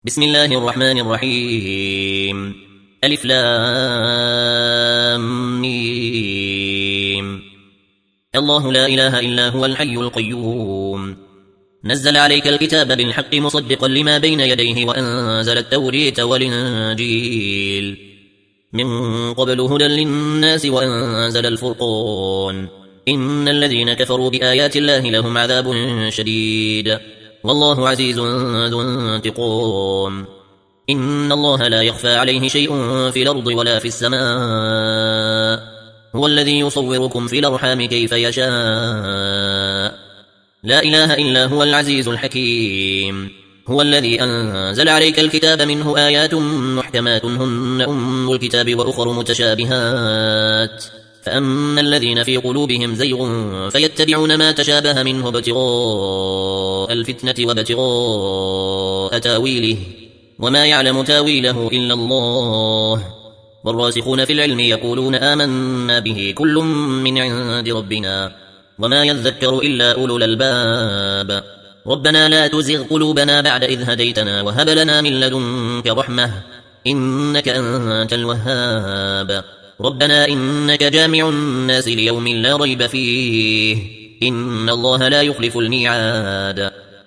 بسم الله الرحمن الرحيم. ألف لام ميم. الله لا إله إلا هو الحي القيوم. نزل عليك الكتاب بالحق مصدقا لما بين يديه وأنزل التورية والإنجيل من قبل هدى للناس وأنزل الفرقان. إن الذين كفروا بآيات الله لهم عذاب شديد والله عزيز ذو انتقام. إن الله لا يخفى عليه شيء في الأرض ولا في السماء. هو الذي يصوركم في الأرحام كيف يشاء. لا إله إلا هو العزيز الحكيم. هو الذي أنزل عليك الكتاب منه آيات محكمات هن أم الكتاب وأخر متشابهات فأما الذين في قلوبهم زيغ فيتبعون ما تشابه منه ابتغاء الفتنة وابتغاء تاويله وما يعلم تاويله إلا الله. والراسخون في العلم يقولون آمنا به كل من عند ربنا وما يذكر إلا أولو الألباب. ربنا لا تزغ قلوبنا بعد إذ هديتنا وهب لنا من لدنك رحمة إنك أنت الوهاب. ربنا إنك جامع الناس ليوم لا ريب فيه إن الله لا يخلف الميعاد.